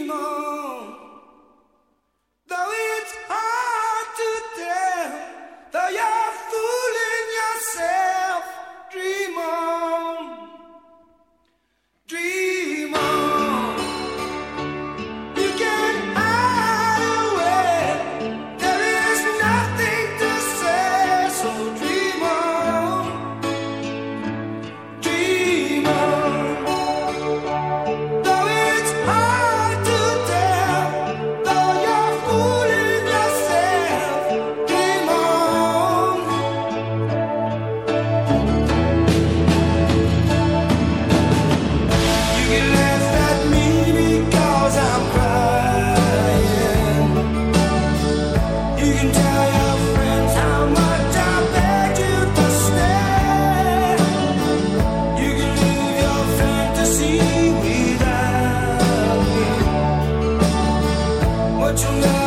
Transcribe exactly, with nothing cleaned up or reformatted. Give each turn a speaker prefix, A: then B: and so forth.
A: dream on. Though it's hard to tell, though you're fooling yourself, dream on, dream on. You can hide away, there is nothing to say, so dream on, dream on. Though it's hard to tell, though you're fooling yourself, dream on. You can laugh at me because I'm crying. You can tell your friends how much I begged you to stay. You can live your fantasy without me, but you'll never